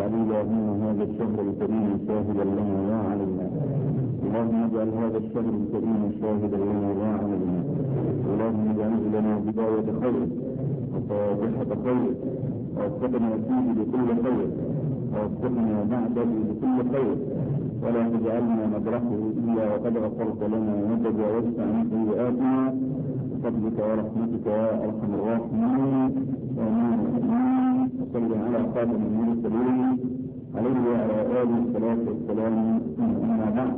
اللهم هذا الشهر الكريم شاهدا لنا لا علينا. اللهم اجعل هذا الشهر الكريم شاهدا لنا لا علينا. اللهم اجعله لنا بداية خير وفاتحة خير، ووفقنا فيه بكل خير، ووفقنا بعده بكل خير، ولا تجعلنا نبرحه إلا وقد غفرت لنا وتجاوزت عن سيئاتنا بفضلك ورحمتك يا أرحم الراحمين. آمين آمين. وصل على خاتم المرسلين عليه وعلى آله الصلاة والسلام. أما بعد،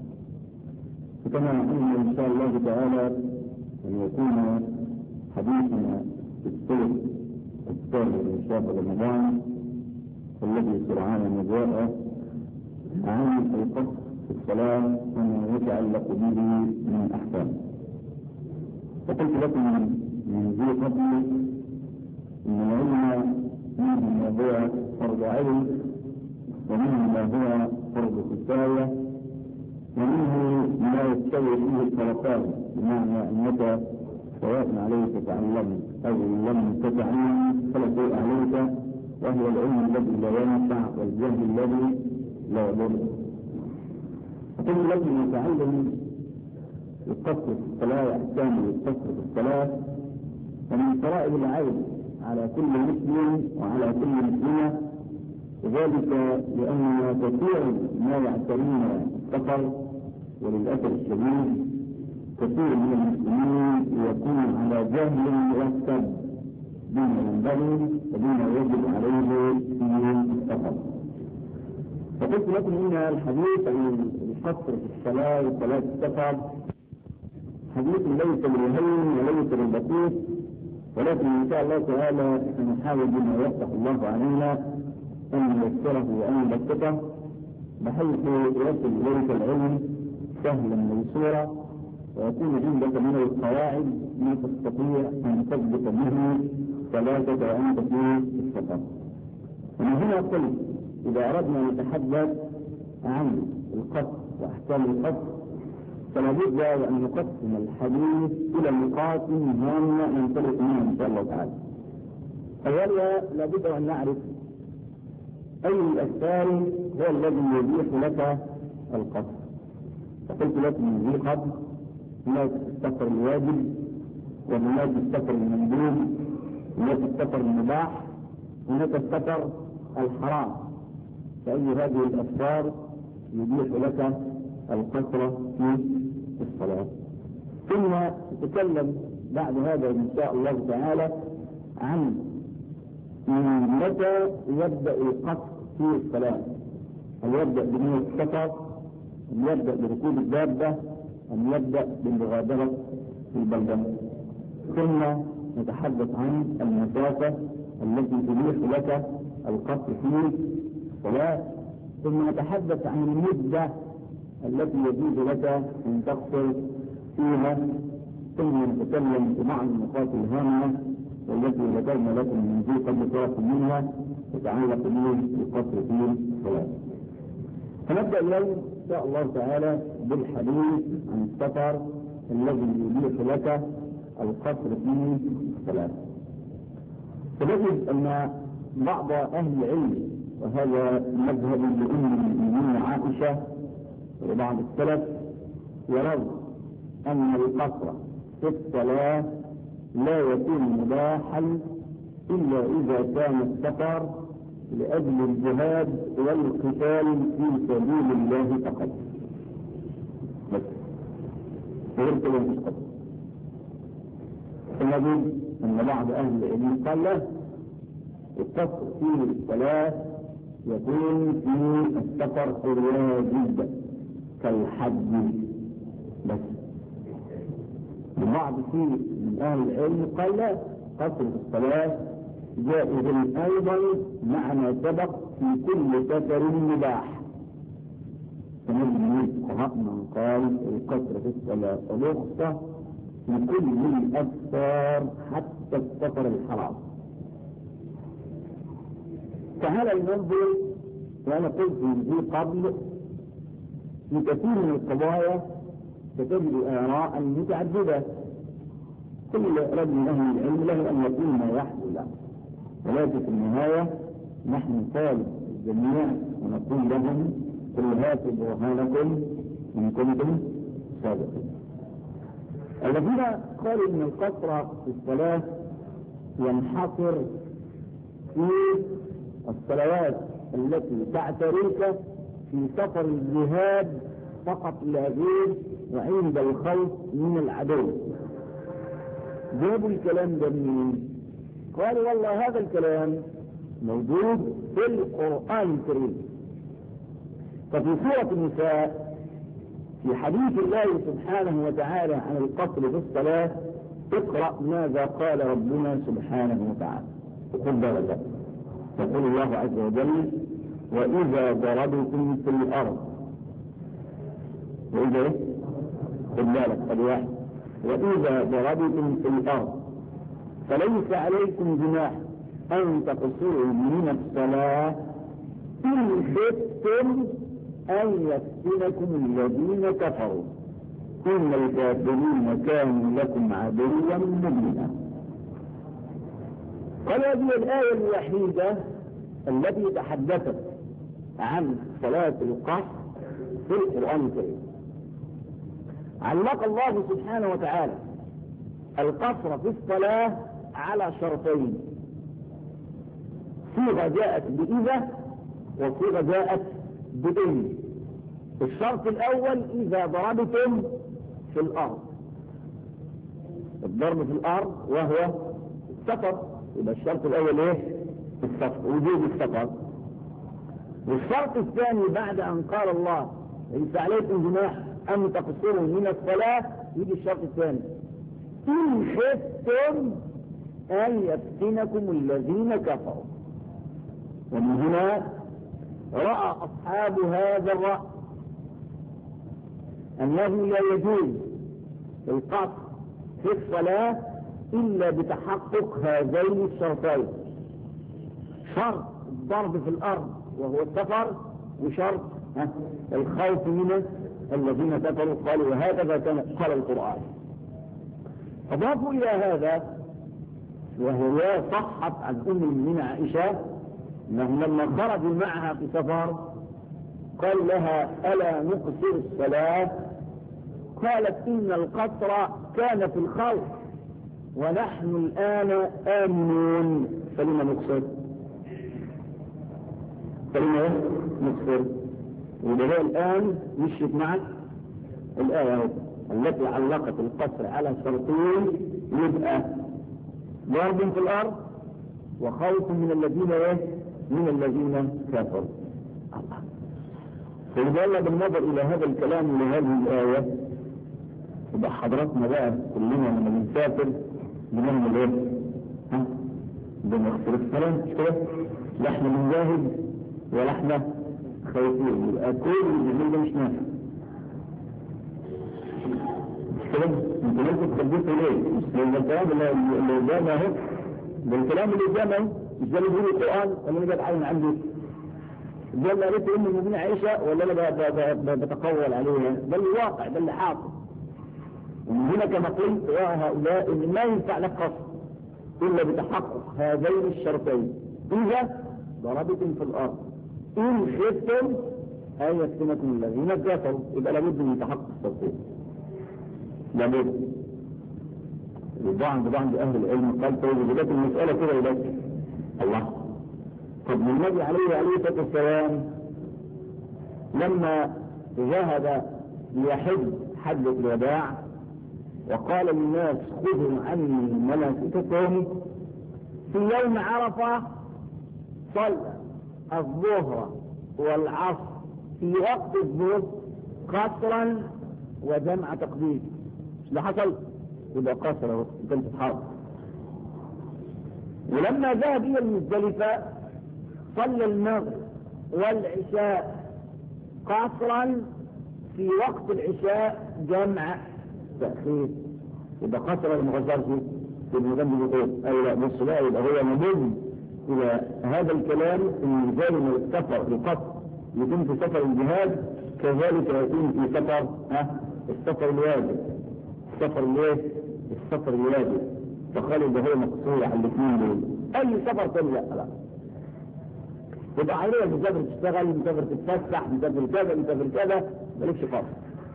فكما نقول إن شاء الله تعالى أن يكون حديثنا في الصيف الثاني من شهر رمضان الذي سرعان ما جاء عن القصر في الصلاة وما يتعلق به من أحكام. فقلت لكم من ذي قبل إن العلم منه ما هو فرض عين، ومنه ما هو فرض كفاية، ومنه ما يستوي فيه الطرفان، بمعنى أنك سواء عليك تعلمت أو لم تتعلم فلا شيء عليك، وهو العلم الذي لا ينفع والجهل الذي لا يضر. فقلت لكم نتعلم القصر في الصلاة وأحكام القصر في الصلاة، ومن فرائض العين على كل مسلم وعلى كل مسلمة، وذلك لأننا كثير ما يعترينا السفر، وللأسف الشديد كثير من المسلمين يكون على جهل مركب بما ينبغي وبما يجب عليه في السفر. فقلت لكم إن الحديث عن القصر في الصلاة وصلاة السفر حديث ليس بالهين وليس بالبسيط، ولكن إن شاء الله تعالى سنحاول بما يفتح الله علينا أن نيسره وأن نبسطه بحيث يصل إليك العلم سهلا ميسورا، ويكون عندك من القواعد ما تستطيع أن تثبت به صلاتك وأنت في السفر. ومن هنا قلت إذا أردنا أن نتحدث عن القصر وأحكام القصر فلا بد أن نقسم الحديث إلى نقاط هامة ننطلق منها إن شاء الله تعالى. أولا لابد أن نعرف أي الأسفار هو الذي يبيح لك القصر. فقلت لك من ذي قبل هناك السفر الواجب، وهناك السفر المندوب، هناك السفر المباح، هناك السفر الحرام. فأي هذه الأسفار يبيح لك القصر في الصلاة. ثم نتكلم بعد هذا إن شاء الله تعالى عن متى يبدأ القصر في الصلاة. هل يبدأ بنية السفر؟ أم يبدأ بركوب الدابة؟ أم يبدأ بالمغادرة في البلدة؟ ثم نتحدث عن المسافة التي تبيح لك القصر في الصلاة. ثم نتحدث عن المدة التي يجوز لك أن تقصر فيها. ثم نتكلم في بعض النقاط الهامة والتي ذكرنا لكم من ذي قبل طرف منها تتعلق بالقصر في الصلاة. فنبدأ اليوم إن شاء الله تعالى بالحديث عن السفر الذي يبيح لك القصر في الصلاة. فنجد أن بعض أهل العلم، وهذا مذهب لأم المؤمنين عائشة وبعض السلف، يرون أن القصر في الصلاة لا يكون مباحا إلا إذا كان السفر لأجل الجهاد والقتال في سبيل الله فقط. بس غير كده مش قصر. فنجد أن بعض أهل العلم قال لا، القصر في الصلاة يكون في السفر الواجب كالحج بس. البعض من أهل العلم قال لا، قصر الصلاة جائز أيضا مع ما سبق في كل سفر مباح. فنجد من الفقهاء من قال القصر في الصلاة رخصة في كل الأسفار حتى السفر الحرام. تعالى ننظر، وأنا قلت في قبل في كثير من القضايا ستجد آراء متعددة، كل رجل من أهل العلم له أن يكون ما يحصل له، ولكن في النهاية نحن نطالب جميعا ونقول لهم قل هاتوا برهانكم إن كنتم صادقين. الذين قالوا إن القصر في الصلاة ينحصر في الصلوات التي تعتريك في سفر الجهاد فقط لا غير وعند الخوف من العدو. جابوا الكلام ده منين؟ قالوا والله هذا الكلام موجود في القرآن الكريم. ففي سورة النساء في حديث الله سبحانه وتعالى عن القصر في الصلاة اقرأ ماذا قال ربنا سبحانه وتعالى. خذ بالك، يقول الله عز وجل وإذا ضربتم في الأرض، وإذا خذ بالك الواحد، وإذا ضربتم في الأرض فليس عليكم جناح أن تقصروا من الصلاة إن خفتم أن يفتنكم الذين كفروا إن الكافرين كانوا لكم عدوا مبينا. قال هذه الآية الوحيدة التي تحدثت عن صلاة القصر في القرآن الكريم. علق الله سبحانه وتعالى القصر في الصلاة على شرطين، صيغة جاءت بإذا وصيغة جاءت بإن. الشرط الأول إذا ضربتم في الأرض، الضرب في الأرض وهو السفر، يبقى الشرط الأول إيه؟ السفر، وجود السفر. والشرط الثاني بعد أن قال الله ليس عليكم جناح أن تقصروا من الصلاة، يجي الشرط الثاني إن خفتم أن يفتنكم الذين كفروا. ومن هنا رأى أصحاب هذا الرأي أنه لا يجوز القصر في الصلاة إلا بتحقق هذين الشرطين، شرط الضرب في الأرض وهو السفر، وشرط الخوف من الذين كفروا. قالوا وهكذا كان قال القرآن. أضافوا إلى هذا وهي صحت عن أم المؤمنين عائشة أنهم لما خرجوا معها في سفر قال لها ألا نقصر الصلاة؟ قالت إن القصر كان في الخوف ونحن الآن آمنون فلما نقصر؟ فلما نقصر؟ وده الآن مشيت معك الآية التي علقت القصر على شرطين، يبقى ضرب في الأرض وخوف من الذين من الذين كفروا. فلذا بالنظر إلى هذا الكلام لهذه الآية يبقى حضراتنا بقى كلنا لما بنسافر بنعمل ايه؟ بنغفر الصلاة مش كده؟ لا احنا بنجاهد ولا احنا خايفين، يبقى كل اللي ده مش نافع. مش كده؟ انت لازم تثبته ليه؟ مش لان الكلام اللي قدامه اهو، ده الكلام اللي قدامه اهو، مش ده اللي بيقول القرآن ولا اللي بتعين عندي؟ ده اللي قالت ام المؤمنين عائشة ولا انا بتقول عليه؟ ده اللي واقع، ده اللي حاصل. ومن هنا كما قلت يا هؤلاء ان ما ينفع لك قصر الا بتحقق هذين الشرطين، اذا ضربتم في الارض ان خفتم ان يفتنكم الذين كفروا، يبقى لابد من تحقق الشرطين، لابد. بعض اهل العلم قال طيب بدات المساله كده يبقى الله. طب النبي عليه الصلاه والسلام لما ذهب ليحج حجة الوداع وقال للناس خذوا عني مناسككم، في يوم عرفة صلى الظهر والعصر في وقت الظهر قصرا وجمع تقديم. ده حصل يبقى قصر كانت حرب. ولما ذهب الى المزدلفة صلى المغرب والعشاء قصرا في وقت العشاء جمع تأخير، يبقى قصر المغزر في المغني يقول أي لا بص بقى، يبقى هو مضم إلى هذا الكلام إن زي ما السفر القصر يتم في سفر الجهاد كذلك يتم في سفر السفر الواجب، السفر الواجب. فقالوا ده هو مقصور على الاثنين دول، أي سفر تاني لا. يبقى حضرتك مسافر تشتغل، مسافر تتفسح، مسافر كذا، مسافر كذا، مالكش قصر.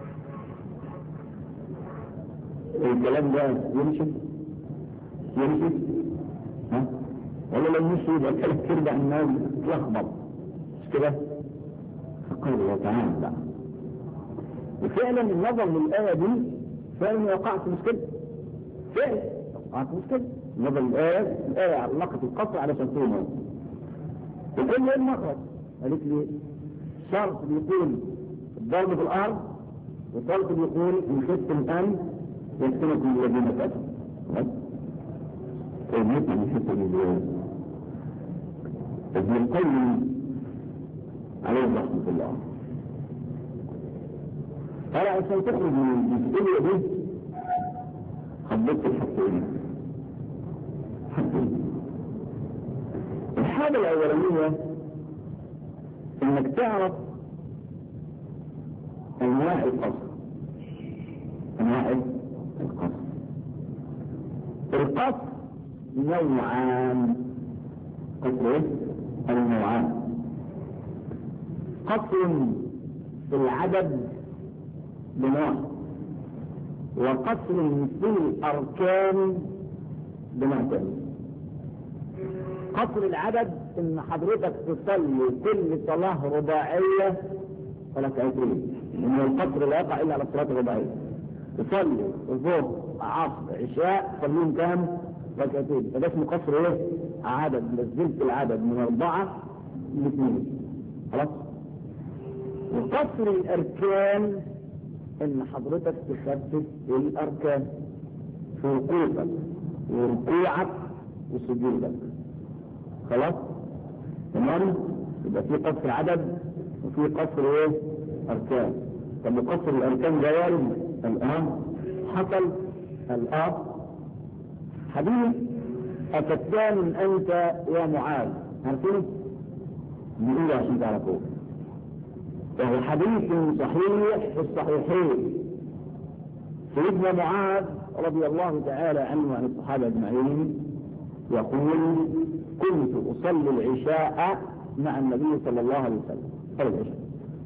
الكلام ده يمشي؟ يمشي؟ ها؟ ولا لو مشي يبقى الكلام ترجع الناس تلخبط، مش كده؟ فقال الله تعالى بقى. وفعلا النظر للآية دي فعلا وقعت مشكلة. فعلا وقعت مشكلة. النظر الآية علقت القصر على شرطين. وكل يوم مخرج قالت لي شرط بيقول الضرب في الأرض، وشرط بيقول إن خفتم أن يفتنكم الذين كفروا. فهمتني من الحتة دي ابن القيم عليه رحمة الله قال عشان تخرج من الجزئية دي حددت الحاجتين. الحاجة الأولانية إنك تعرف أنواع القصر. أنواع القصر. القصر نوعان. قصر النوعان: قصر في العدد بنوع، وقصر في الأركان بنوع ثاني. قصر العدد إن حضرتك تصلي كل صلاة رباعية ركعتين، إن القصر لا يقع إلا على الصلاة الرباعية. تصلي الظهر عصر عشاء صليهم كام؟ ركعتين. فده اسمه قصر ايه؟ عدد. نزلت العدد من 4 ل 2. خلاص. وقصر الاركان ان حضرتك تخفف الاركان في وقوفك وركوعك وسجودك. خلاص تمام. يبقى في قصر عدد وفي قصر ايه؟ اركان. طب قصر الاركان ده وارد الان حصل الان حديث أفتان أنت يا معاذ، عارفين؟ بيقولوا عشان تعرفوه. وهو حديث صحيح في الصحيحين. سيدنا معاذ رضي الله تعالى عنه وعن الصحابة أجمعين يقول: كنت أصلي العشاء مع النبي صلى الله عليه وسلم، صلى العشاء،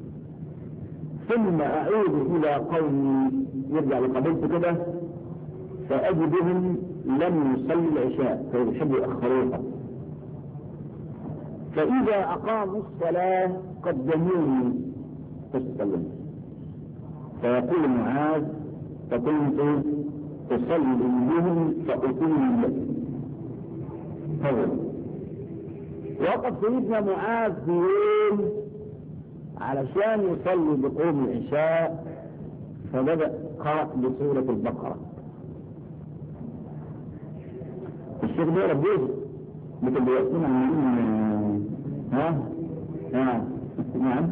ثم أعود إلى قومي، يرجع لقبيلته كده، فأجدهم لم يصلي العشاء فيحبوا يأخروها، فإذا أقاموا الصلاة قدموني فاستلموا. فيقول معاذ: فكنت أصلي بهم فأتم لهم. وقف سيدنا معاذ في يوم علشان يصلي بقوم العشاء، فبدأ قرأ بسورة البقرة. الشيخ ده ربيه مثل بيقسم عن نعم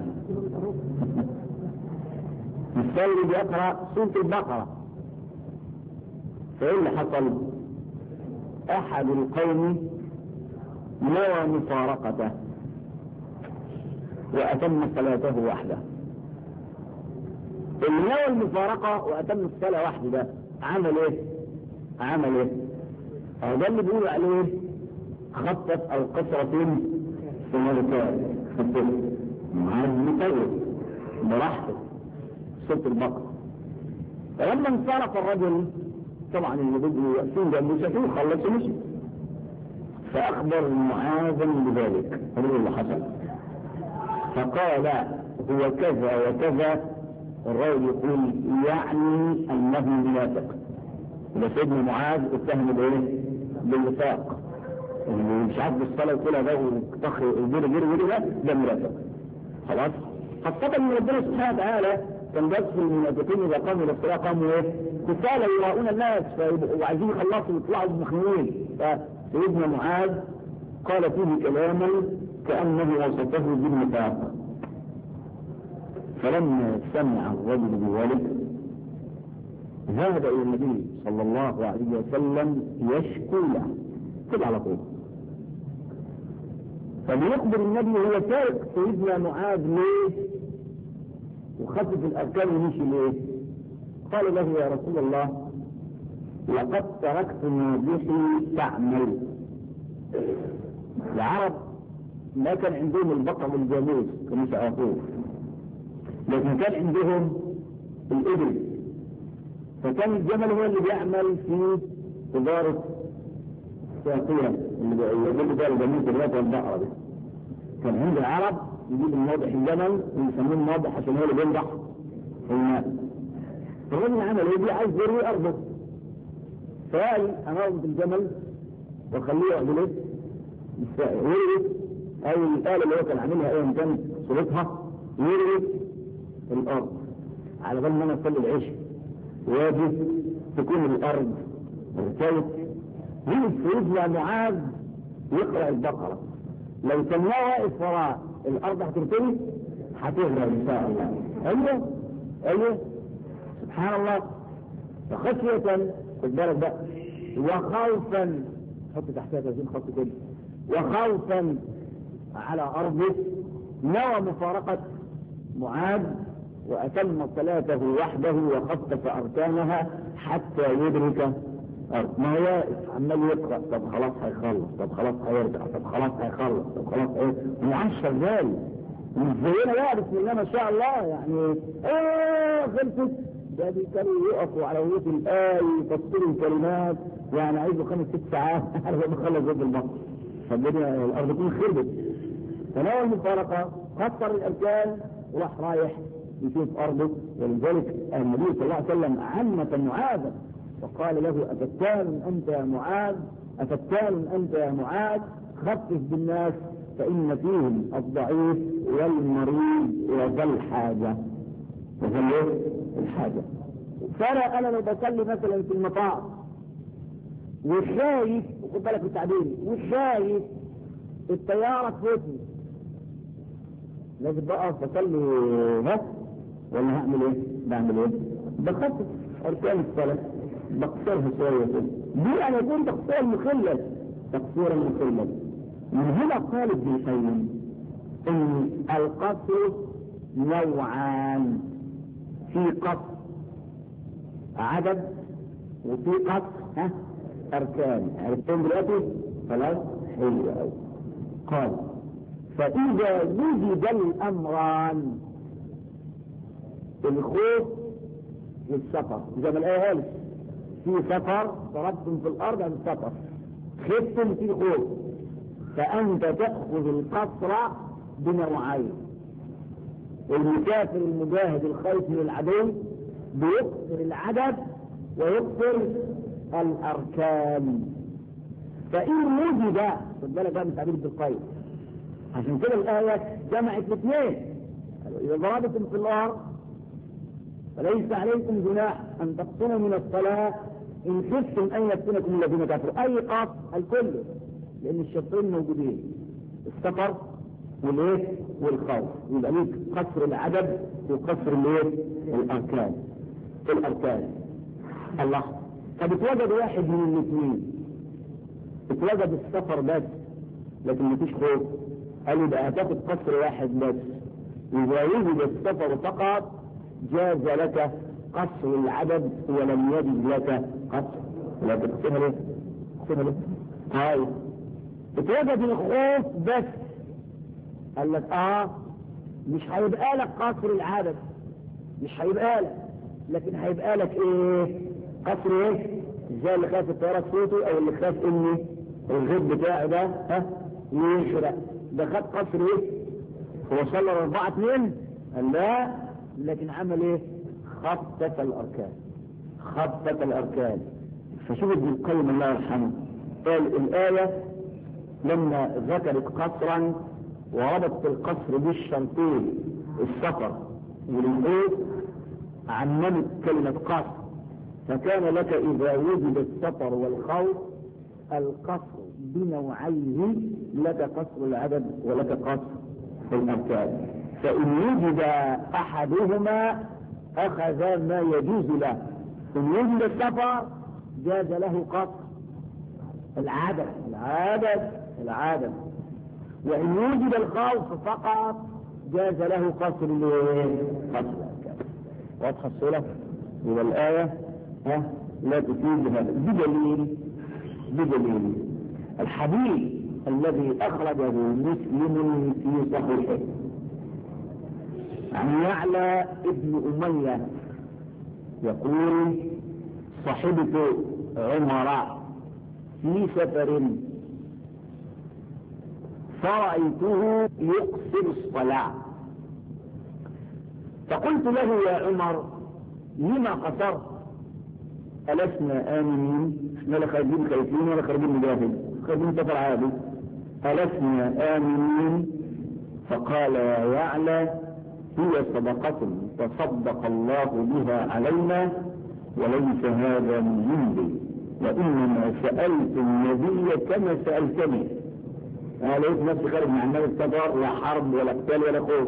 السيد بيقرأ سورة البقرة. فإيه اللي حصل؟ أحد القوم نوى مفارقته وأتم صلاته وحده. اللي نوى المفارقة وأتم الصلاة وحده ده عمل ايه؟ ده اللي بيقولوا عليه خطف او قصرة في ملكات معاذ مطول براحته سورة البقرة. فلما انصرف الرجل طبعا اللي بدوا يأتون جنبه شافوه خلصوا مشي، فأخبر معاذا بذلك. هو اللي حصل، فقال: هو كذا وكذا. الرجل يقول يعني أنه منافق. سيدنا معاذ اتهم بايه؟ بالنفاق. اللي مش عارف بالصلاه وكلها ده وطخ الجري ده منافق. خلاص. خاصة ان ربنا سبحانه وتعالى كان بيصف المنافقين اذا قاموا الى الصلاه قاموا ايه؟ كسالى يراؤون الناس وعايزين يخلصوا ويطلعوا مخنوقين. فسيدنا معاذ قال فيه كلاما كانه وصفه بالنفاق. فلما سمع الرجل بذلك ذهب الى النبي صلى الله عليه وسلم يشكو له كده على طول. فبيخبر النبي هو تارك سيدنا معاذ ليه وخفف الاركان ومشي ليه؟ قال له: يا رسول الله، لقد تركت ناجحي تعمل. العرب ما كان عندهم البقر والجاموس كانوا يعرفوه، لكن كان عندهم الإبل، فكان الجمل هو اللي بيعمل في إدارة الساقية اللي بيقول الجاموس دلوقتي والبقرة دي. كان عند العرب يجيب الناضح الجمل ويسموه الناضح عشان هو اللي بينضح في الماء. فالراجل عمل ايه؟ دي عايز يروي أرضه، فقال أنا أربط الجمل وأخليه يعمل ايه؟ يروي أو الآلة اللي هو كان عاملها أيا كانت صورتها يروي الأرض على بال ما أنا أصلي العشاء، واجب تكون الأرض ارتوت. هي سيدنا معاذ يقرأ البقرة، لو كان واقف وراء الأرض هترتوي هتغرق إن شاء الله. أيوه سبحان الله. فخشية خد بالك بقى، وخوفا حط تحتها 30 خط كده، وخوفا على أرضه نوى مفارقة معاذ وأتم صلاته وحده وخفف أركانها حتى يدرك أرض. ما هو واقف عمال يقرأ، طب خلاص هيخلص، طب خلاص هيرجع، طب خلاص هيخلص، طب خلاص معاش شغال مش زينا بقى بسم الله ما شاء الله يعني خلصت. ده كانوا يقفوا على وجه الآية يفسروا الكلمات، يعني عايزوا 5-6 ساعات على ما يخلص جزء البقر، فالدنيا الأرض تكون خربت. فنوى المفارقة خطر الأركان وراح رايح يشوف أرضه. ولذلك النبي صلى الله عليه وسلم عمة معاذا وقال له أفتان أنت يا معاذ، أفتان أنت يا معاذ، خفف بالناس فإن فيهم الضعيف والمريض وذا الحاجة. الحاجة. فأنا لو بصلي مثلا في المطار وشايف، خد بالك بالتعبير، وشايف الطيارة تفوتني، لازم بقى بصلي ولا هعمل ايه؟ بعمل ايه؟ بخفف أركان الصلاة، بقصرها شوية كده. دي أنا يكون تقصير مخلل، تقصير مخلل. من هنا قال ابن القيم ان القصر نوعان، في قصر عدد وفي قصر أركان. عرفتم دلوقتي؟ خلاص حلو قوي. قال فإذا وجد الأمران، الخوف والسفر، زي ما الآية قالت في سفر ضربتم في الأرض عن السفر، خفتم في خوف، فأنت تأخذ القصر بنوعين. المسافر المجاهد الخايف من العدو بيقصر العدد ويقصر الأركان. فإن وجد، خد بالك بقى من تعبير ابن القيم، عشان كده الآية جمعت الاثنين. إذا ضربتم في الأرض فليس عليكم جناح أن تقصروا من الصلاة إن خفتم أن يفتنكم الذين كفروا. أي قصر الكل، لأن الشرطين موجودين، السفر والايه والخوف. يبقى ليك قصر العدد وقصر الايه الاركان. الله. طب اتوجد واحد من الاثنين، اتوجد السفر بس لكن مفيش خوف، قالوا يبقى هتاخد قصر واحد بس. اذا وجد السفر فقط جاز لك قصر العدد ولم يجد لك قصر. لا تقسمها ليه؟ طيب اتوجد الخوف بس، قال لك مش هيبقى لك قصر العدد، مش هيبقى لك، لكن هيبقى لك ايه؟ قصر ايه؟ زي اللي خاف الطيارة تفوته او اللي خاف ان الغيب بتاعه ده يشرق، ده خد قصر ايه؟ هو صلى 4-2 قال لا، لكن عمل ايه؟ خفف الاركان. فشوف ابن القيم الله يرحمه قال الآية لما ذكرت قصرا وربطت القصر بالشرطين السفر والخوف عممت كلمة قصر، فكان لك إذا وجد السفر والخوف القصر بنوعيه، لك قصر العدد ولك قصر الأركان. فإن وجد أحدهما أخذ ما يجوز له. إن وجد السفر جاز له قصر العدد، وإن وجد الخوف فقط جاز له قصر الأركان. واضحة الصورة؟ يبقى الآية لا تفيد هذا بدليل الحديث الذي أخرجه مسلم في صحيحه عن يعلى ابن أمية يقول: صحبت عمر في سفر فرأيته يقصر الصلاة، فقلت له: يا عمر لما قصرت؟ ألسنا آمنين؟ احنا لا خارجين خايفين ولا خارجين مجاهد، خارجين سفر عادي. ألسنا آمنين؟ فقال: يا يعلى هي صدقة تصدق الله بها علينا وليس هذا من عندي، وإنما سألت النبي كما سألتني. أنا لقيت نفسي خارج مع النبي السفر، لا حرب ولا قتال ولا خوف،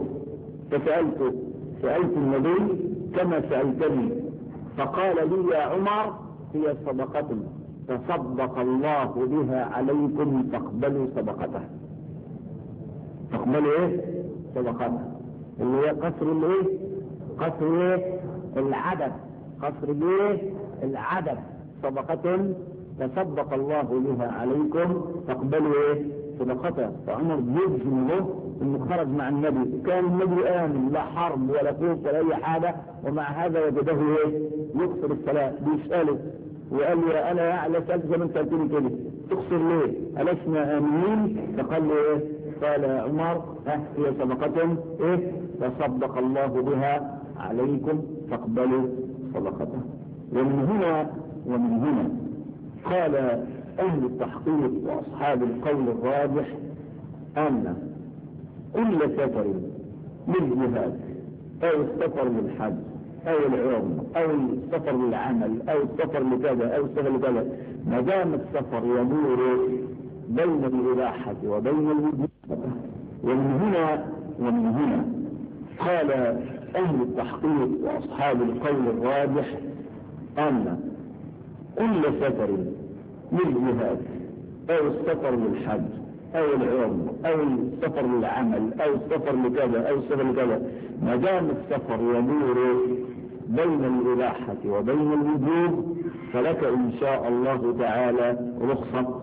سألت النبي كما سألتني، فقال لي: يا عمر هي صدقة تصدق الله بها عليكم فاقبلوا صدقته. تقبلوا ايه؟ صدقته، اللي هي قصر الايه؟ قصر ايه؟ العدد. قصر الايه؟ العدد. صدقة تصدق الله بها عليكم فاقبلوا ايه؟ صدقته. فعمر يجزم له انه خرج مع النبي، كان النبي آمن، لا حرب ولا خوف ولا اي حاجة، ومع هذا وجده ايه؟ يقصر الصلاة. بيسأله وقال له: انا يعلى سألت زي ما انت قلت لي كده، تقصر ليه؟ ألسنا آمنين؟ فقال له ايه؟ قال يا عمر هي صدقة ايه؟ تصدق الله بها عليكم فاقبلوا صدقته. ومن هنا قال أهل التحقيق وأصحاب القول الراجح أن كل سفر للجهاد أو السفر للحج أو العمرة أو السفر للعمل أو السفر لكذا أو السفر لكذا، ما دام السفر يدور بين الإباحة وبين الوجوب. ومن هنا قال أهل التحقيق وأصحاب القول الراجح أن كل سفر للجهاد أو السفر للحج أو العمرة أو السفر للعمل أو السفر لكذا أو السفر لكذا، ما دام السفر يدور بين الإباحة وبين الوجوب، فلك إن شاء الله تعالى رخصة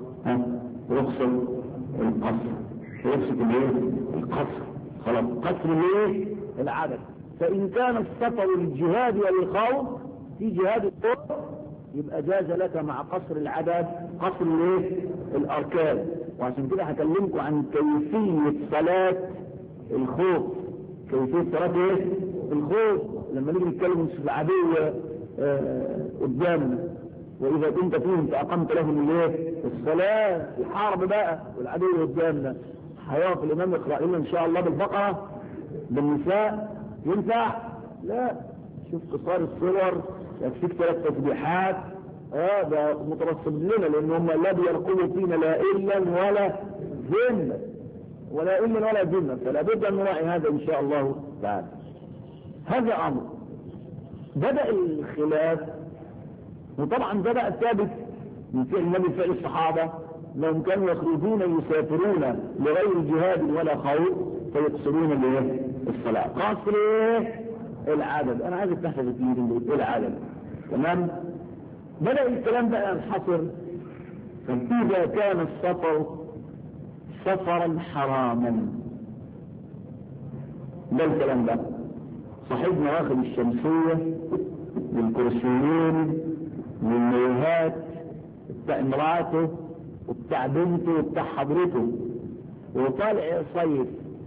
القصر. رخصة القصر. خلاص، قصر ليه؟ العدد. فإن كان السفر للجهاد والخوف في جهاد الطرق يبقى جاز لك مع قصر العدد قصر ليه؟ الأركان. وعشان كده هكلمكم عن كيفية صلاة الخوف. كيفية صلاة ايه؟ الخوف لما نيجي نتكلم في العدو قدامنا، وإذا كنت فيهم فأقمت لهم الايه؟ الصلاة. الحرب بقى والعدو قدامنا، هيقف الإمام يقرأ لنا إن شاء الله بالبقرة بالنساء؟ ينفع؟ لا. شوف قصار الصور يكفيك 3 تسبيحات. ده مترصد لنا، لأن هم لا بيرقبوا فينا لا إلا ولا ذمة، ولا إلا ولا ذمة، فلا بد أن نراعي هذا إن شاء الله تعالى. هذا أمر بدأ الخلاف، وطبعا بدأ ثابت من فعل النبي فعل الصحابة، لهم كانوا يخرجون يسافرون لغير جهاد ولا خوف فيقصرون الصلاة. قصر العدد. أنا عايز تحفظ ايه العدد. تمام. بدأ الكلام بقى ينحصر، فإذا كان السفر سفرا حراما، ده الكلام ده صاحبنا واخد الشمسية والكرسيين والميهات بتاع امراته وبتاع بنته وبتاع حضرته، وطالع يصيف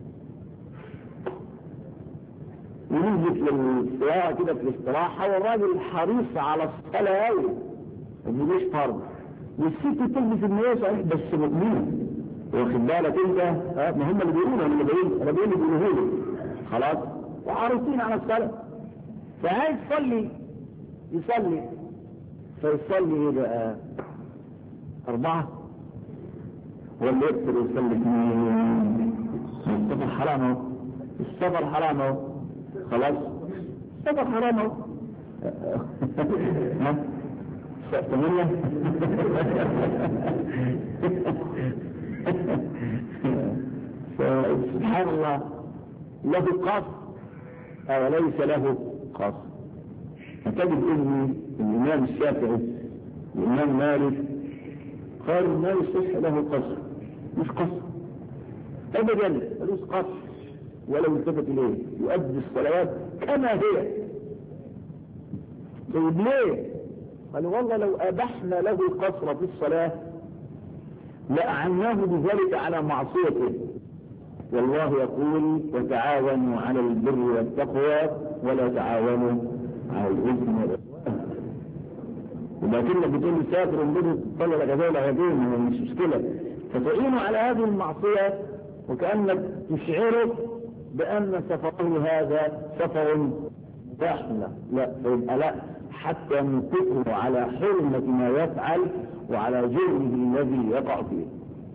ونزلت للسيارة كده في الاستراحة، والراجل حريص على الصلاة أوي، مش فرض، والست تلبس النية صحيح بس مؤمنة، واخد بالك انت؟ ما هم اللي بيقولوا، انا بقول اللي بيقولوا خلاص، وحريصين على الصلاة. فعايز يصلي فيصلي ايه بقى؟ 4 ولا يكثر يصلي 2؟ السفر حرام اهو، السفر حرام اهو، خلاص السفر حرام اهو. 8 سبحان الله، له قصد أو ليس له قصد. فتجد إن الإمام الشافعي والإمام مالك قالوا ما يصح له قصد، مش قصر ابدا، ملوش قصر ولو التفت اليه، يؤدي الصلوات كما هي. طيب ليه؟ قالوا والله لو ابحنا له القصر في الصلاه لأعناه بذلك على معصيته، والله يقول وتعاونوا على البر والتقوى ولا تعاونوا على الإثم والعدوان. ولكنك بتقول لي سافر ومبدو تصلي ركعتين ولا ركعتين مش مشكلة، فتعينوا على هذه المعصية وكأنك تشعره بأن سفره هذا سفر مباح. لا فيبقى لا، حتى نتفق على حرمة ما يفعل وعلى جرمه الذي يقع فيه.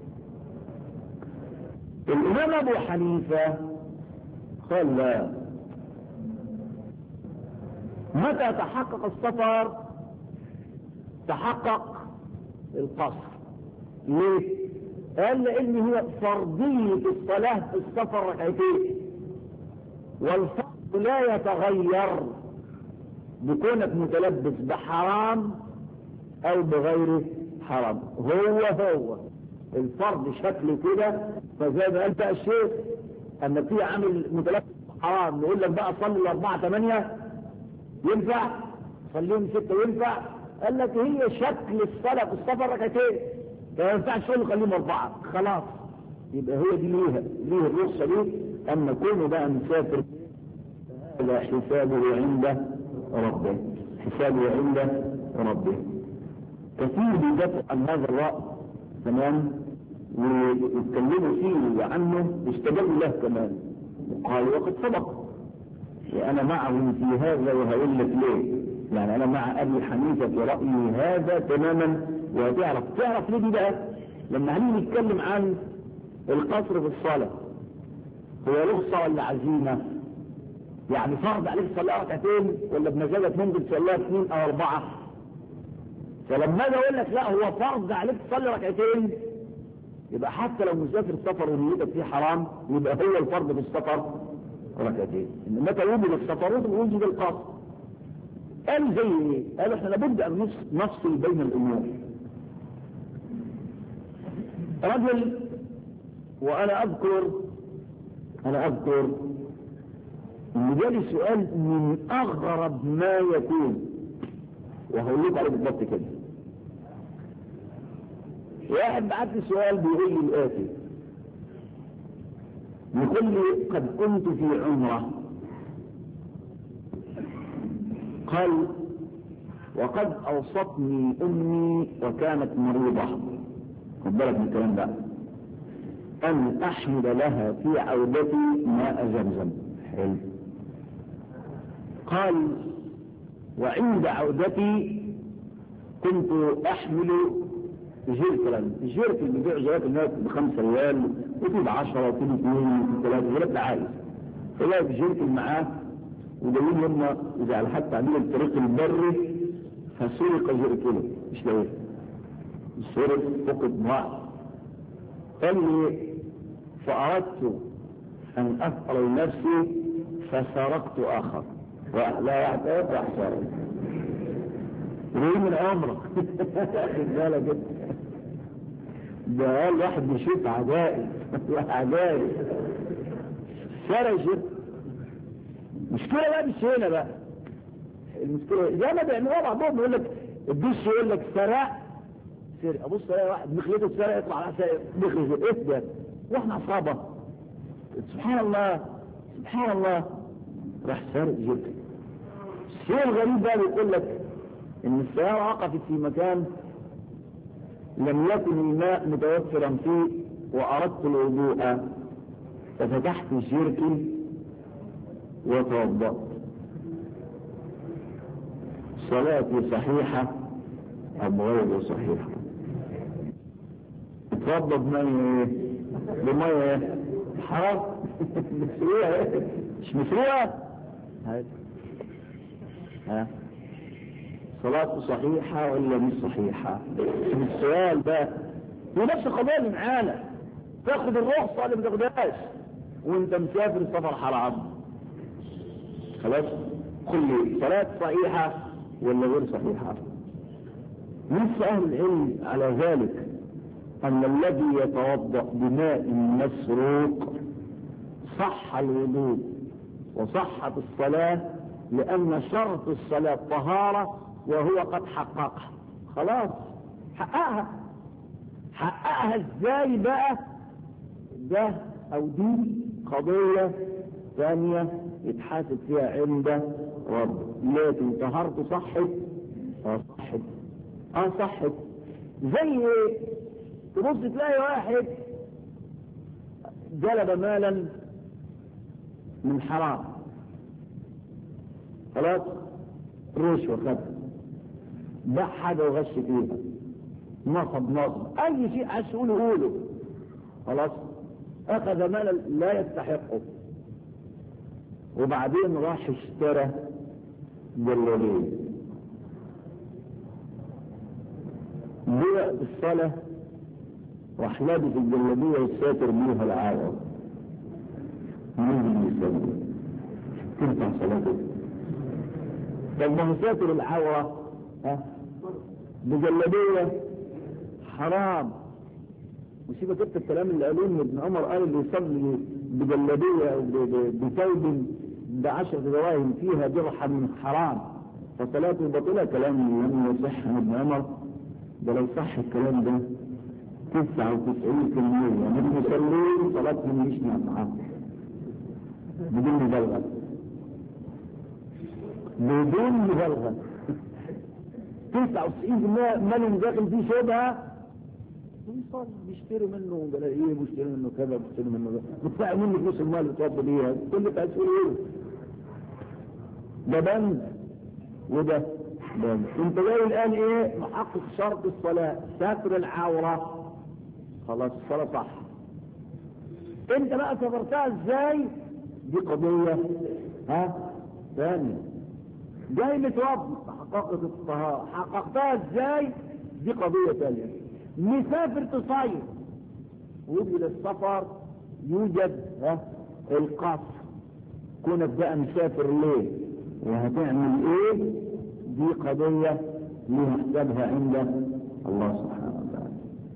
الإمام أبو حنيفة قال لا، متى تحقق السفر تحقق القصر. ليه؟ قال لأن هي فرضية الصلاة في السفر ركعتين، والفرض لا يتغير بكونك متلبس بحرام او بغير حرام، هو الفرض شكله كده. فزي ما قال بقى الشيخ ان في عامل متلبس بحرام يقول لك بقى صلي الاربعة 8 ينفع، صليهم 6 ينفع. قال لك هي شكل الصلاة في السفر ركعتين، ما ينفعش تقول خليهم 4 خلاص. يبقى هي دي ليه الرخصة دي. اما كونه بقى مسافر هذا حسابه عند ربه، حسابه عند ربه. كثير بيدافع عن هذا الرأي تمام، ويتكلموا فيه عنه، استدلوا له كمان وقالوا وقد سبق. وأنا معهم في هذا وهقول لك ليه. يعني أنا مع أبي حنيفة في رأيي هذا تماما. وتعرف ليه دي بقى؟ لما هنيجي نتكلم عن القصر في الصلاة، هو رخصة ولا عزيمة؟ يعني فرض عليك تصليها ركعتين ولا بمزاجك ممكن تصليها 2 أو 4؟ فلما اجي اقول لك لا هو فرض عليك تصلي ركعتين، يبقى حتى لو مسافر سفر ونيتك فيه حرام يبقى هو الفرض في السفر ركعتين. ان متى وجد السفر وجد القصر. قال زي ايه؟ قال احنا لابد ان نفصل بين الامور. رجل، وانا اذكر ان جالي سؤال من اغرب ما يكون، وهقول لكم عليه بالضبط كده. واحد بعت لي سؤال بيقول لي الآتي، يقول لي قد كنت في عمرة، قال وقد أوصتني أمي وكانت مريضة، خد بالك من الكلام ده، أن أحمد لها في عودتي ماء زمزم. حلو. قال وعند عودتي كنت أحمل جيركلا، الجيركل بيبيع جوات الناس ب5 ريال وفي ب10 وفي ب2 وفي 3 زي ما عايز. فلاقي الجيركل معاه وجايين هم إذا على حتى عاملين الطريق البري فسرق جيركله، مش لاقيه، سرق فقد ضاع. قال لي فأردت أن أفعل نفسي فسرقت آخر، لا يحتاج أحسن من عمرك. خد بالك ده قال واحد بيشوف عجائب عجائب سرقت. مشكلة بقى مش هنا بقى، المشكلة زي ما بيعملوها بعضهم، يقول لك الدش يقول لك سرق، ابص الاقي واحد مخلته سرق يطلع على مخلته ايه ده، واحنا عصابة. سبحان الله سبحان الله، راح سارق جدا. الشيء الغريب بقى بيقول لك ان السيارة وقفت في مكان لم يكن الماء متوفرا فيه، واردت الوضوء ففتحت الجيركن وتوضأت. صلاتي صحيحة ام غير صحيحة؟ اتوضأ بمية حرام مسروقة، مش مسروقة ها؟ صلاته صحيحة ولا مش صحيحة؟ السؤال ده ونفس القضية اللي معانا، تاخد الرخصة اللي ما تاخدهاش وانت مسافر سفر حرام. خلاص قل لي صلاة صحيحة ولا غير صحيحة؟ نص اهل العلم على ذلك أن الذي يتوضأ بماء مسروق صح الوضوء وصحت الصلاة، لأن شرط الصلاة طهارة وهو قد حققها. خلاص حققها ازاي بقى؟ ده او دي قضية ثانية يتحاسب فيها عند رب. لكن طهارته صحت صحت. زي تبص تلاقي واحد جلب مالا من حرام، خلاص رشوة خدها، باع حاجة وغش فيها، نصب اي شيء عايز قوله، خلاص اخذ مالا لا يستحقه، وبعدين راح اشترى جلابيه بيع بالصلاة، راح لابس الجلابيه والساتر بيها العاوة، مين يسوي تنفع صلاته؟ طب ما هو ساتر العورة بجلابيه حرام. وسيبك انت الكلام اللي قالوه ان ابن عمر قال اللي يصلي بجلابيه او بثوب ب10 دراهم فيها درهم حرام فصلاته باطله، كلام لم يصح عن ابن عمر. ده لو صح الكلام ده 99% من المصلين صلاتهم مش نافعه بدون مبالغه، بدون مبالغه. 99% مالهم داخل فيه شبهه، بيشتري منه جلايب ويشتري منه كذا ويشتري منه ده، بتدفع منه فلوس المال اللي توفى بيها، كل اللي هتقول ايه؟ ده بند وده بند. انت جاي الان ايه؟ محقق شرط الصلاه ستر العوره، خلاص الصلاه صح. انت بقى صبرتها ازاي؟ دي قضيه ثانيه. جاي متوضي حققت الطهاره، حققتها ازاي؟ دي قضيه ثانيه. مسافر تصيف، وجد السفر يوجد القصر، كونك بقى مسافر ليه وهتعمل ايه؟ دي قضية لها حسابها عند الله سبحانه وتعالى.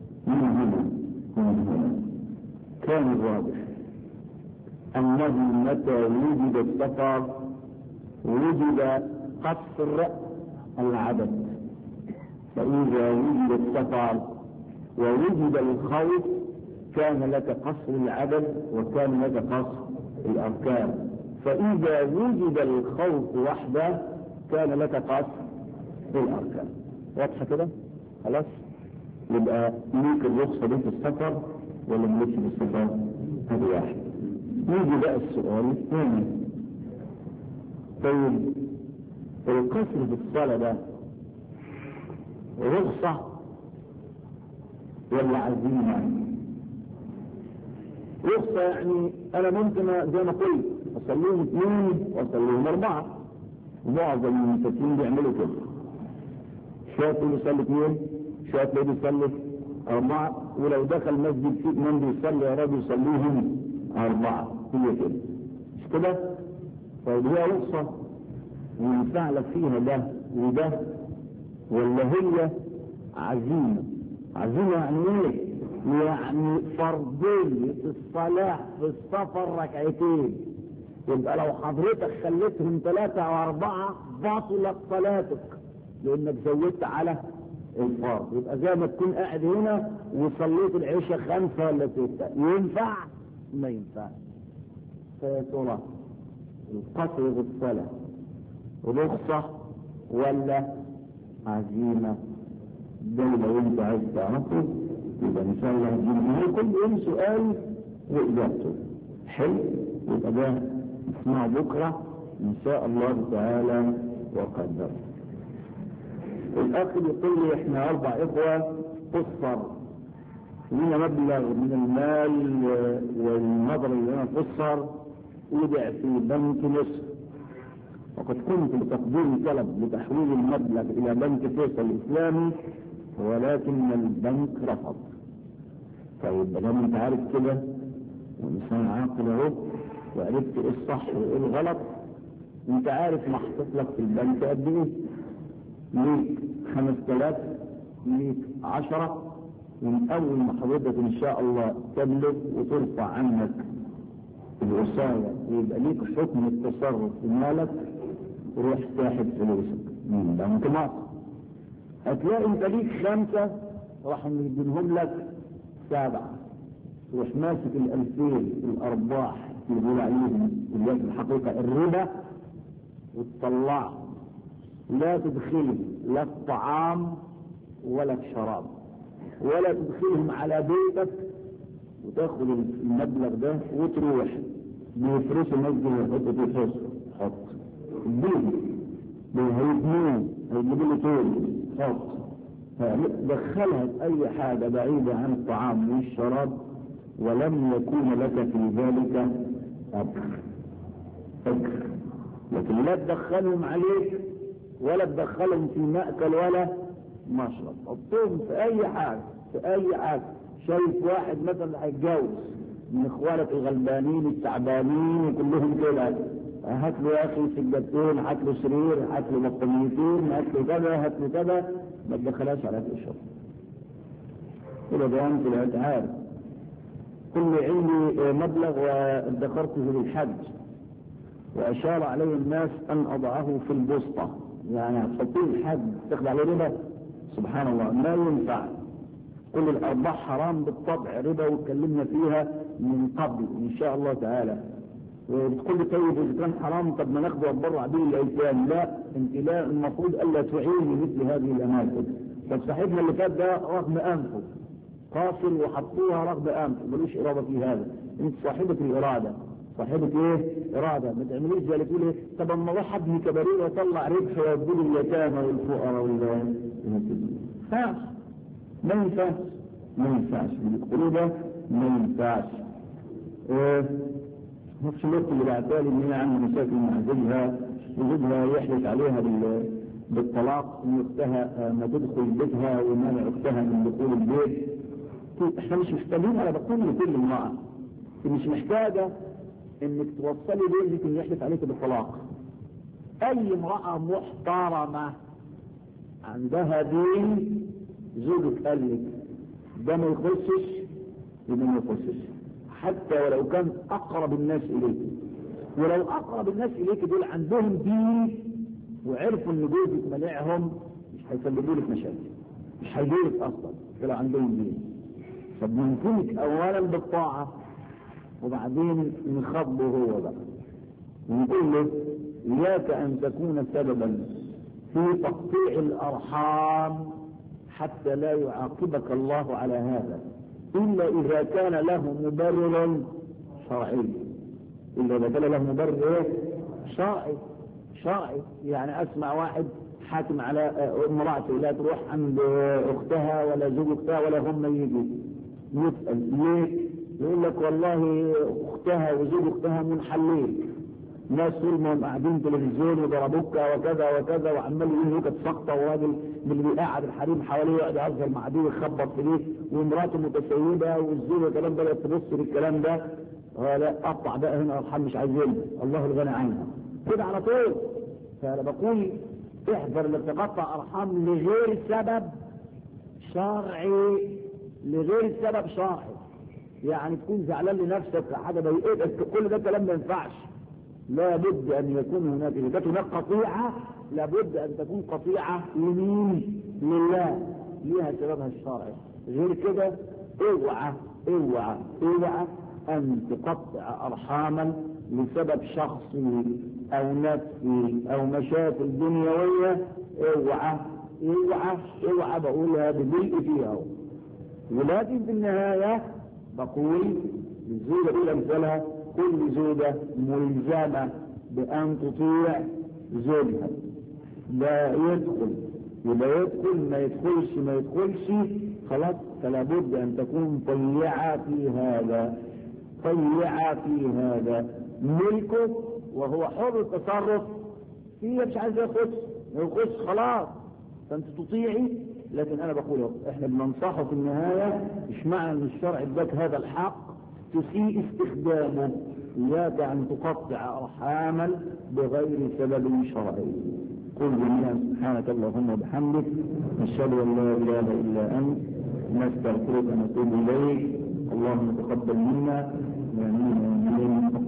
هنا كان الواضح انه متى وجد السفر وجد قصر العدد، فإذا وجد السفر ووجد الخوف كان لك قصر العدد وكان لك قصر الأركان. فإذا وجد الخوف وحده كان لك قصر الأركان. واضحة كده؟ خلاص؟ يبقى ليك الرخصة دي في السفر ولا مليكش في السفر؟ هذا واحد. يجي بقى السؤال الثاني، طيب القصر في الصلاة ده رخصة ولا عزيمة؟ رخصة يعني انا ممكن زي ما قلت اصليهم 2 واصليهم 4، ومعظم المساكين بيعملوا كده، شوية تقول يصلي 2 شوية تلاقيه بيصلي 4، ولو دخل مسجد فيه من بيصلي يا رب يصليهم 4، هي كده مش كده؟ طيب هي رخصة وينفع لك فيها ده وده ولا هي عزيمة؟ عزيمة يعني ايه؟ يعني فرضية الصلاة في السفر 2 يبقى لو حضرتك خليتهم 3 أو 4 باطلت صلاتك لانك زودت على الفرض. يبقى زي ما تكون قاعد هنا وصليت العشاء 5 ولا 6، ينفع؟ ما ينفع. فيا ترى القصر في الصلاة رخصة ولا عزيمة؟ ده لو انت عايز تعرفه يبقى ان شاء الله هتجيب كل يوم سؤال واجابته حلو، يبقى ده نسمعه بكره ان شاء الله تعالى وقدر. الاخ يقول لي احنا 4 اخوه قصر، لنا مبلغ من المال والنظر اللي انا قصر وضع في بنك مصر، وقد كنت بتقديم طلب لتحويل المبلغ الى بنك فيصل الاسلامي ولكن البنك رفض. طيب بدل انت عارف كده وانسان عاقل اهو وعرفت ايه الصح وايه الغلط، انت عارف محطوط لك في البنك قد ايه؟ ليك 5000 ليك 10 من أول ما حضرتك إن شاء الله تبلغ وترفع عنك الوصاية ويبقى ليك حكم التصرف في مالك، روح ساحب فلوسك من بنك مصر. هتلاقي انت ليك 5 راح ندينهم لك 7، تروح ماسك 2000 الأرباح اللي بيقول عليهم اللي هي في الحقيقة الربا وتطلعهم، لا تدخلهم لا الطعام ولا الشراب ولا تدخلهم على بيتك، وتاخد المبلغ ده وتروح بيفرسوا مسجد ويحطوا فيه حصر، حط البيت هيبنوه هيجيبوا له طول حط، دخلها في اي حاجه بعيده عن الطعام والشراب ولم يكون لك في ذلك اجر. لكن لا تدخلهم عليك ولا تدخلهم في مأكل ولا مشرب، حطهم في اي حاجه في اي حاجه. شايف واحد مثلا هيتجوز من اخوانك الغلبانين التعبانين وكلهم كده، هات له يا اخي سجادتين، هات له سرير، هات له بطانيتين، هات له كذا، هات له كذا، ما تدخلهاش على الشرب. كده ده انت الاتعاب. كل عندي مبلغ وادخرته للحج، واشار عليه الناس ان اضعه في البسطه، يعني هتحطيه الحج تاخد عليه ربا؟ سبحان الله، ما ينفع. كل الارباح حرام بالطبع ربا، واتكلمنا فيها من قبل ان شاء الله تعالى. وبتقول لي طيب اذا كان حرام طب ما ناخده ونبرع به الايتام. لا، انت لا، المفروض الا تعيني مثل هذه الاماكن. طب صاحبنا اللي فات ده رغم انفه قاصر وحطوها رغم انفه، ملوش اراده في هذا. انت صاحبه الاراده، صاحبه ايه؟ اراده. ما تعمليش زي اللي تقول ايه طب اما اروح ابني كباريه واطلع ربح وادي اليتامى والفقراء ما ينفعش ما ينفعش القلوب ما ينفعش. نفس الوقت اللي بعتها لي ان هي عندها مشاكل مع زوجها وزوجها يحلف عليها بالطلاق، ان اختها ما تدخل بيتها ومانع اختها من دخول البيت. احنا مش محتاجين، انا بقول لكل امراه مش محتاجه انك توصلي بيتك ان يحلف عليك بالطلاق. اي امراه محترمه عندها دين زوجك قال لك ده ما يخصش يبقى ما يخصش، حتى ولو كان اقرب الناس اليك. ولو اقرب الناس اليك دول عندهم دين وعرفوا ان جوزك منعهم مش هيسببوا لك مشاكل، مش هيجيلك اصلا لو عندهم دين. فبننفذك اولا بالطاعه وبعدين نخبه هو بقى ونقول له اياك ان تكون سببا في تقطيع الارحام حتى لا يعاقبك الله على هذا، إلا إذا كان له مبرر شرعي. إلا إذا كان له مبرر شرعي. يعني أسمع واحد حاكم على امرأته لا تروح عند أختها ولا زوج أختها ولا هم يجي، يسأل ليه؟ يقول لك والله أختها وزوج أختها منحلين، ناس طول قاعدين تلفزيون وضربوك وكذا وكذا وعمال يقول لك سقطه، وراجل من اللي بيقعد الحريم حواليه يقعد يهزر مع دي ويخبط في دي، ومراته متسيبه والزوجه الكلام ده تبص للكلام ده لا قطع بقى هنا ارحام مش عايزين الله الغني عنها كده على طول. فانا بقول احذر انك تقطع ارحام لغير سبب شرعي، لغير سبب شرعي. يعني تكون زعلان لنفسك حاجه ضايقتك، كل ده كلام ما ينفعش. لا بد ان يكون هناك، اذا كانت هناك قطيعه لابد ان تكون قطيعه لمين؟ لله، ليها سببها الشرعي. غير كده اوعى اوعى اوعى ان تقطع ارحاما لسبب شخصي او نفسي او مشاكل دنيويه. اوعى اوعى اوعى بقولها بملء فيها. ولكن في النهايه بقول الزوجه دي امثالها كل زوجة ملزمة بأن تطيع زوجها. لا يدخل يبقى يدخل، ما يدخلش خلاص. فلا بد أن تكون طيعة في هذا، طيعة في هذا ملكه وهو حر التصرف فيه، مش عايز يخش خلاص فأنت تطيعي. لكن أنا بقول احنا بننصحه في النهاية مش معنى أن الشرع اداك هذا الحق تسيء استخدامه. إياك أن تقطع أرحاما بغير سبب شرعي. قل جميعا سبحانك اللهم وبحمدك، نشهد أن لا إله إلا أنت، نستغفرك ونتوب إليك. اللهم تقبل منا. آمين آمين.